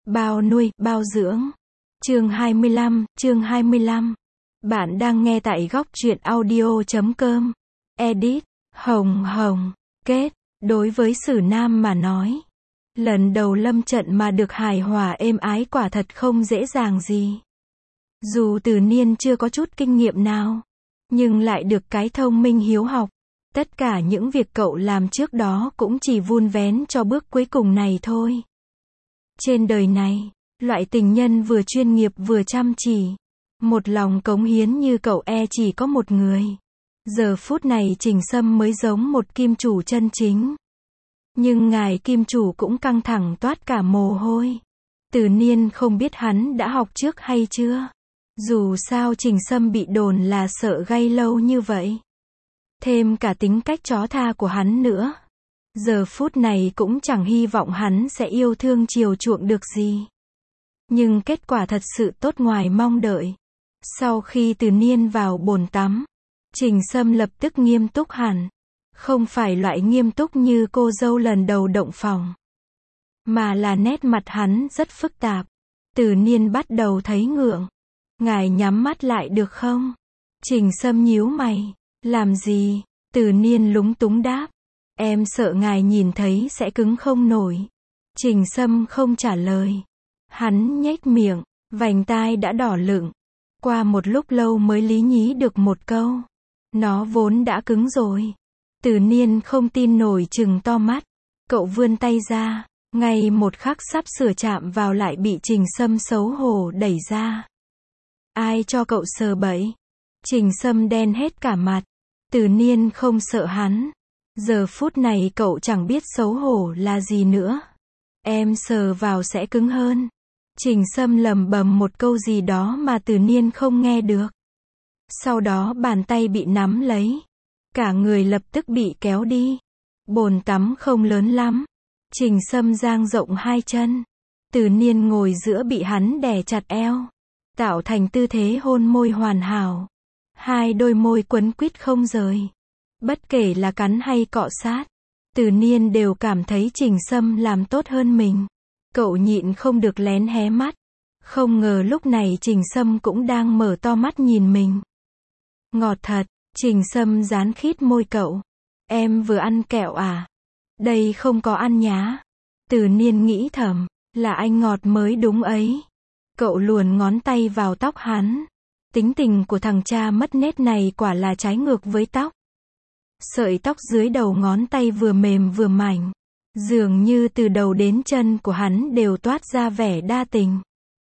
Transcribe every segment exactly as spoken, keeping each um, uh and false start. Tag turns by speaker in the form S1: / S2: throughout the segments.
S1: Bao nuôi, bao dưỡng. Chương hai mươi lăm, chương hai mươi lăm. Bạn đang nghe tại góc truyện audio chấm com. Edit, Hồng Hồng. Kết, đối với Sử Nam mà nói, lần đầu lâm trận mà được hài hòa êm ái quả thật không dễ dàng gì. Dù Từ Niên chưa có chút kinh nghiệm nào, nhưng lại được cái thông minh hiếu học. Tất cả những việc cậu làm trước đó cũng chỉ vun vén cho bước cuối cùng này thôi. Trên đời này, loại tình nhân vừa chuyên nghiệp vừa chăm chỉ, một lòng cống hiến như cậu e chỉ có một người. Giờ phút này Trình Sâm mới giống một kim chủ chân chính. Nhưng ngài kim chủ cũng căng thẳng toát cả mồ hôi. Từ Niên không biết hắn đã học trước hay chưa. Dù sao Trình Sâm bị đồn là sợ gay lâu như vậy. Thêm cả tính cách chó tha của hắn nữa. Giờ phút này cũng chẳng hy vọng hắn sẽ yêu thương chiều chuộng được gì. Nhưng kết quả thật sự tốt ngoài mong đợi. Sau khi Từ Niên vào bồn tắm, Trình Sâm lập tức nghiêm túc hẳn. Không phải loại nghiêm túc như cô dâu lần đầu động phòng, mà là nét mặt hắn rất phức tạp. Từ Niên bắt đầu thấy ngượng. Ngài nhắm mắt lại được không? Trình Sâm nhíu mày. Làm gì? Từ Niên lúng túng đáp. Em sợ ngài nhìn thấy sẽ cứng không nổi. Trình Sâm không trả lời. Hắn nhếch miệng, vành tai đã đỏ lựng. Qua một lúc lâu mới lý nhí được một câu. Nó vốn đã cứng rồi. Từ Niên không tin nổi trừng to mắt. Cậu vươn tay ra, ngay một khắc sắp sửa chạm vào lại bị Trình Sâm xấu hổ đẩy ra. Ai cho cậu sờ bẫy? Trình Sâm đen hết cả mặt. Từ Niên không sợ hắn. Giờ phút này cậu chẳng biết xấu hổ là gì nữa. Em sờ vào sẽ cứng hơn. Trình Sâm lầm bầm một câu gì đó mà Từ Niên không nghe được. Sau đó bàn tay bị nắm lấy. Cả người lập tức bị kéo đi. Bồn tắm không lớn lắm. Trình Sâm dang rộng hai chân. Từ Niên ngồi giữa bị hắn đè chặt eo, tạo thành tư thế hôn môi hoàn hảo. Hai đôi môi quấn quýt không rời. Bất kể là cắn hay cọ sát, Từ Niên đều cảm thấy Trình Sâm làm tốt hơn mình. Cậu nhịn không được lén hé mắt. Không ngờ lúc này Trình Sâm cũng đang mở to mắt nhìn mình. Ngọt thật. Trình Sâm dán khít môi cậu. Em vừa ăn kẹo à? Đây không có ăn nhá. Từ Niên nghĩ thầm, là anh ngọt mới đúng ấy. Cậu luồn ngón tay vào tóc hắn. Tính tình của thằng cha mất nết này quả là trái ngược với tóc. Sợi tóc dưới đầu ngón tay vừa mềm vừa mảnh. Dường như từ đầu đến chân của hắn đều toát ra vẻ đa tình.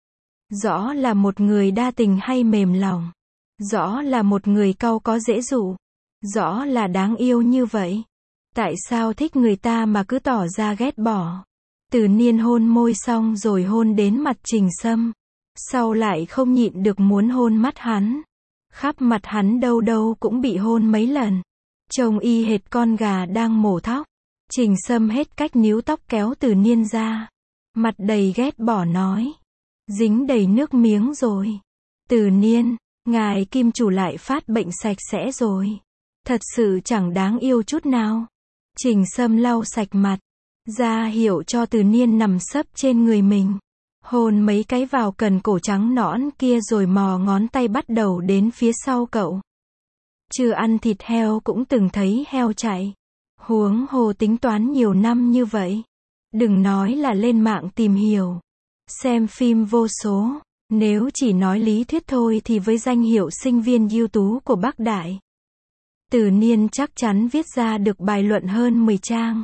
S1: Rõ là một người đa tình hay mềm lòng. Rõ là một người cau có dễ dụ. Rõ là đáng yêu như vậy. Tại sao thích người ta mà cứ tỏ ra ghét bỏ? Từ Niên hôn môi xong rồi hôn đến mặt Trình Sâm. Sau lại không nhịn được muốn hôn mắt hắn. Khắp mặt hắn đâu đâu cũng bị hôn mấy lần. Trông y hệt con gà đang mổ thóc. Trình Sâm hết cách níu tóc kéo Từ Niên ra. Mặt đầy ghét bỏ nói. Dính đầy nước miếng rồi. Từ Niên, ngài kim chủ lại phát bệnh sạch sẽ rồi. Thật sự chẳng đáng yêu chút nào. Trình Sâm lau sạch mặt, ra hiệu cho Từ Niên nằm sấp trên người mình. Hôn mấy cái vào cần cổ trắng nõn kia rồi mò ngón tay bắt đầu đến phía sau cậu. Chưa ăn thịt heo cũng từng thấy heo chạy. Huống hồ tính toán nhiều năm như vậy. Đừng nói là lên mạng tìm hiểu, xem phim vô số. Nếu chỉ nói lý thuyết thôi thì với danh hiệu sinh viên ưu tú của Bắc Đại, Từ Niên chắc chắn viết ra được bài luận hơn mười trang.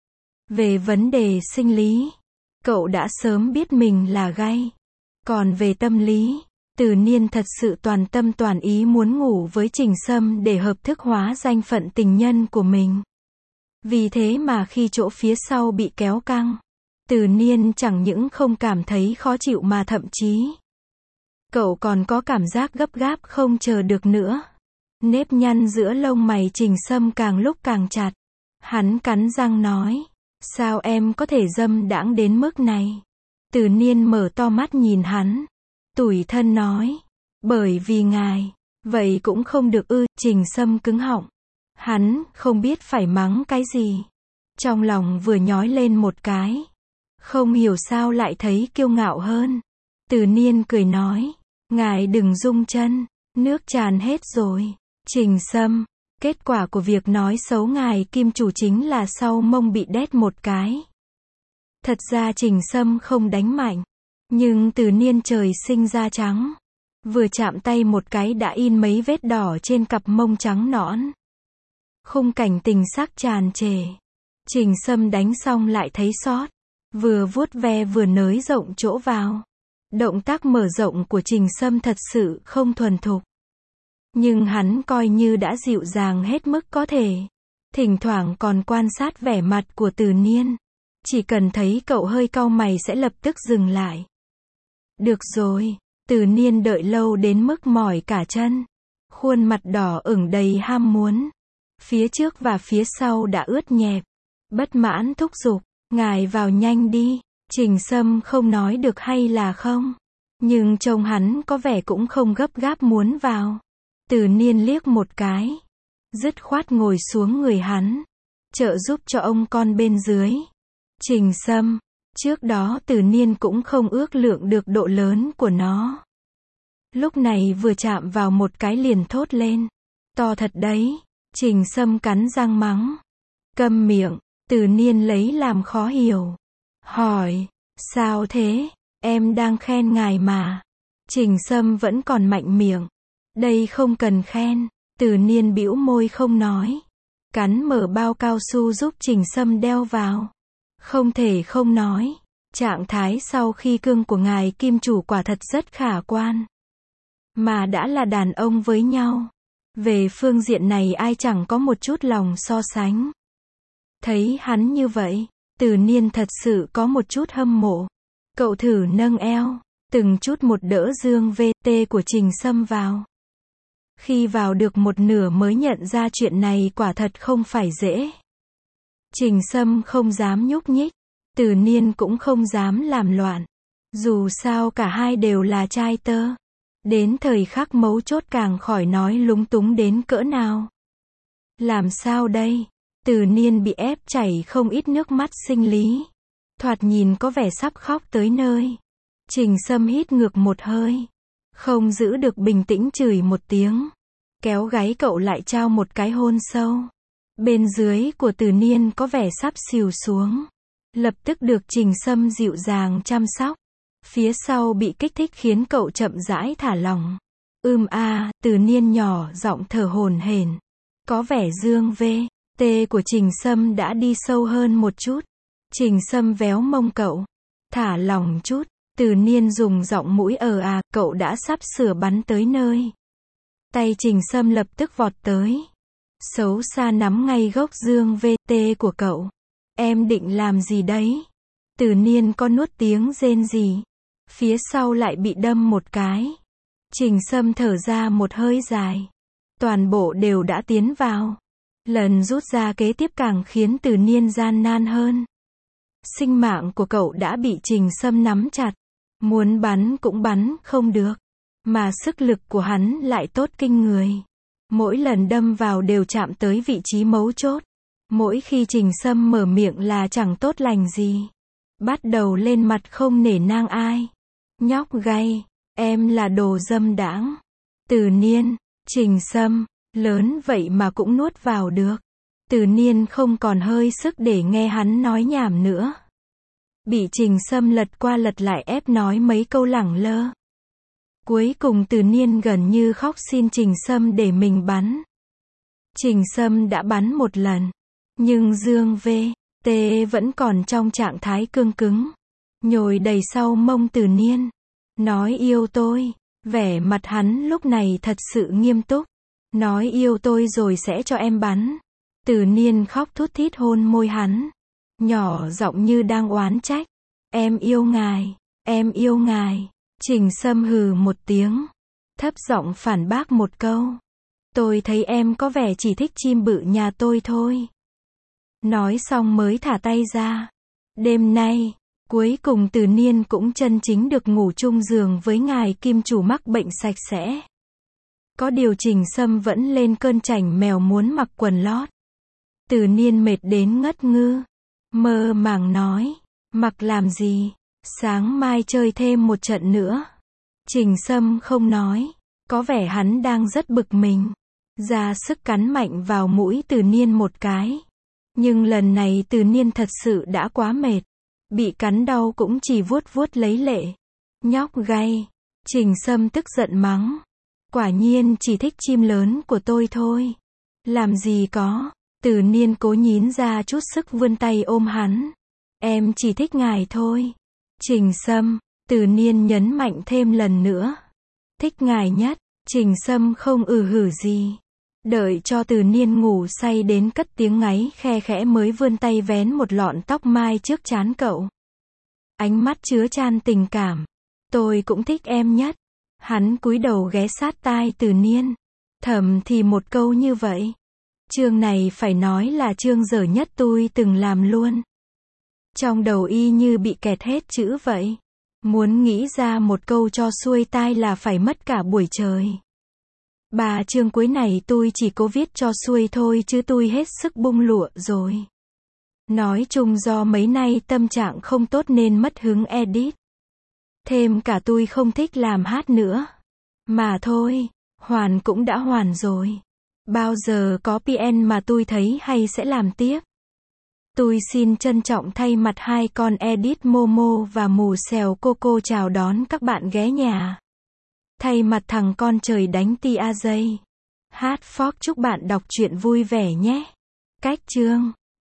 S1: Về vấn đề sinh lý, cậu đã sớm biết mình là gay. Còn về tâm lý, Từ Niên thật sự toàn tâm toàn ý muốn ngủ với Trình Sâm để hợp thức hóa danh phận tình nhân của mình. Vì thế mà khi chỗ phía sau bị kéo căng, Từ Niên chẳng những không cảm thấy khó chịu mà thậm chí cậu còn có cảm giác gấp gáp không chờ được nữa. Nếp nhăn giữa lông mày Trình Sâm càng lúc càng chặt. Hắn cắn răng nói. Sao em có thể dâm đãng đến mức này? Từ Niên mở to mắt nhìn hắn. Tủi thân nói. Bởi vì ngài. Vậy cũng không được ư. Trình Sâm cứng họng. Hắn không biết phải mắng cái gì. Trong lòng vừa nhói lên một cái. Không hiểu sao lại thấy kiêu ngạo hơn. Từ Niên cười nói, ngài đừng rung chân, nước tràn hết rồi. Trình Sâm, kết quả của việc nói xấu ngài kim chủ chính là sau mông bị đét một cái. Thật ra Trình Sâm không đánh mạnh, nhưng Từ Niên trời sinh da trắng, vừa chạm tay một cái đã in mấy vết đỏ trên cặp mông trắng nõn. Khung cảnh tình sắc tràn trề. Trình Sâm đánh xong lại thấy sót, vừa vuốt ve vừa nới rộng chỗ vào. Động tác mở rộng của Trình Sâm thật sự không thuần thục. Nhưng hắn coi như đã dịu dàng hết mức có thể. Thỉnh thoảng còn quan sát vẻ mặt của Từ Niên. Chỉ cần thấy cậu hơi cau mày sẽ lập tức dừng lại. Được rồi, Từ Niên đợi lâu đến mức mỏi cả chân. Khuôn mặt đỏ ửng đầy ham muốn. Phía trước và phía sau đã ướt nhẹp. Bất mãn thúc giục, ngài vào nhanh đi. Trình Sâm không nói được hay là không. Nhưng trông hắn có vẻ cũng không gấp gáp muốn vào. Từ Niên liếc một cái. Dứt khoát ngồi xuống người hắn. Trợ giúp cho ông con bên dưới. Trình Sâm. Trước đó Từ Niên cũng không ước lượng được độ lớn của nó. Lúc này vừa chạm vào một cái liền thốt lên. To thật đấy. Trình Sâm cắn răng mắng. Câm miệng. Từ Niên lấy làm khó hiểu. Hỏi. Sao thế? Em đang khen ngài mà. Trình Sâm vẫn còn mạnh miệng. Đây không cần khen. Từ Niên bĩu môi không nói. Cắn mở bao cao su giúp Trình Sâm đeo vào. Không thể không nói. Trạng thái sau khi cương của ngài kim chủ quả thật rất khả quan. Mà đã là đàn ông với nhau. Về phương diện này ai chẳng có một chút lòng so sánh. Thấy hắn như vậy, Từ Niên thật sự có một chút hâm mộ. Cậu thử nâng eo, từng chút một đỡ dương vê tê của Trình Sâm vào. Khi vào được một nửa mới nhận ra chuyện này quả thật không phải dễ. Trình Sâm không dám nhúc nhích, Từ Niên cũng không dám làm loạn. Dù sao cả hai đều là trai tơ. Đến thời khắc mấu chốt càng khỏi nói lúng túng đến cỡ nào. Làm sao đây? Từ Niên bị ép chảy không ít nước mắt sinh lý. Thoạt nhìn có vẻ sắp khóc tới nơi. Trình Sâm hít ngược một hơi. Không giữ được bình tĩnh chửi một tiếng. Kéo gáy cậu lại trao một cái hôn sâu. Bên dưới của Từ Niên có vẻ sắp xìu xuống. Lập tức được Trình Sâm dịu dàng chăm sóc. Phía sau bị kích thích khiến cậu chậm rãi thả lỏng. Ưm a, Từ Niên nhỏ giọng thở hổn hển. Có vẻ dương vê tê của Trình Sâm đã đi sâu hơn một chút. Trình Sâm véo mông cậu. Thả lỏng chút. Từ Niên dùng giọng mũi ờ à, cậu đã sắp sửa bắn tới nơi. Tay Trình Sâm lập tức vọt tới. Xấu xa nắm ngay gốc dương vê tê của cậu. Em định làm gì đấy? Từ Niên có nuốt tiếng rên gì. Phía sau lại bị đâm một cái. Trình Sâm thở ra một hơi dài. Toàn bộ đều đã tiến vào. Lần rút ra kế tiếp càng khiến Từ Niên gian nan hơn. Sinh mạng của cậu đã bị Trình Sâm nắm chặt. Muốn bắn cũng bắn không được. Mà sức lực của hắn lại tốt kinh người. Mỗi lần đâm vào đều chạm tới vị trí mấu chốt. Mỗi khi Trình Sâm mở miệng là chẳng tốt lành gì. Bắt đầu lên mặt không nể nang ai. Nhóc gay, em là đồ dâm đãng. Từ Niên, Trình Sâm, lớn vậy mà cũng nuốt vào được. Từ Niên không còn hơi sức để nghe hắn nói nhảm nữa. Bị Trình Sâm lật qua lật lại ép nói mấy câu lẳng lơ. Cuối cùng Từ Niên gần như khóc xin Trình Sâm để mình bắn. Trình Sâm đã bắn một lần. Nhưng dương vê tê vẫn còn trong trạng thái cương cứng. Nhồi đầy sau mông Từ Niên. Nói yêu tôi. Vẻ mặt hắn lúc này thật sự nghiêm túc. Nói yêu tôi rồi sẽ cho em bắn. Từ Niên khóc thút thít hôn môi hắn. Nhỏ giọng như đang oán trách. Em yêu ngài. Em yêu ngài. Trình Sâm hừ một tiếng. Thấp giọng phản bác một câu. Tôi thấy em có vẻ chỉ thích chim bự nhà tôi thôi. Nói xong mới thả tay ra. Đêm nay, cuối cùng Từ Niên cũng chân chính được ngủ chung giường với ngài kim chủ mắc bệnh sạch sẽ. Có điều Trình Sâm vẫn lên cơn chảnh mèo muốn mặc quần lót. Từ Niên mệt đến ngất ngư. Mơ màng nói. Mặc làm gì? Sáng mai chơi thêm một trận nữa. Trình Sâm không nói. Có vẻ hắn đang rất bực mình. Ra sức cắn mạnh vào mũi Từ Niên một cái. Nhưng lần này Từ Niên thật sự đã quá mệt. Bị cắn đau cũng chỉ vuốt vuốt lấy lệ. Nhóc gay. Trình Sâm tức giận mắng. Quả nhiên chỉ thích chim lớn của tôi thôi. Làm gì có. Từ Niên cố nhín ra chút sức vươn tay ôm hắn. Em chỉ thích ngài thôi. Trình Sâm. Từ Niên nhấn mạnh thêm lần nữa. Thích ngài nhất. Trình Sâm không ừ hử gì. Đợi cho Từ Niên ngủ say đến cất tiếng ngáy khe khẽ mới vươn tay vén một lọn tóc mai trước trán cậu. Ánh mắt chứa chan tình cảm. Tôi cũng thích em nhất. Hắn cúi đầu ghé sát tai Từ Niên. Thầm thì một câu như vậy. Chương này phải nói là chương dở nhất tôi từng làm luôn. Trong đầu y như bị kẹt hết chữ vậy. Muốn nghĩ ra một câu cho xuôi tai là phải mất cả buổi trời. Ba chương cuối này tôi chỉ cố viết cho xuôi thôi chứ tôi hết sức bung lụa rồi. Nói chung do mấy nay tâm trạng không tốt nên mất hứng edit. Thêm cả tôi không thích làm hát nữa. Mà thôi, hoàn cũng đã hoàn rồi. Bao giờ có pê en mà tôi thấy hay sẽ làm tiếp. Tôi xin trân trọng thay mặt hai con edit Momo và mù xèo Coco chào đón các bạn ghé nhà. Thay mặt thằng con trời đánh tia dây. Hát phóc chúc bạn đọc truyện vui vẻ nhé. Cách chương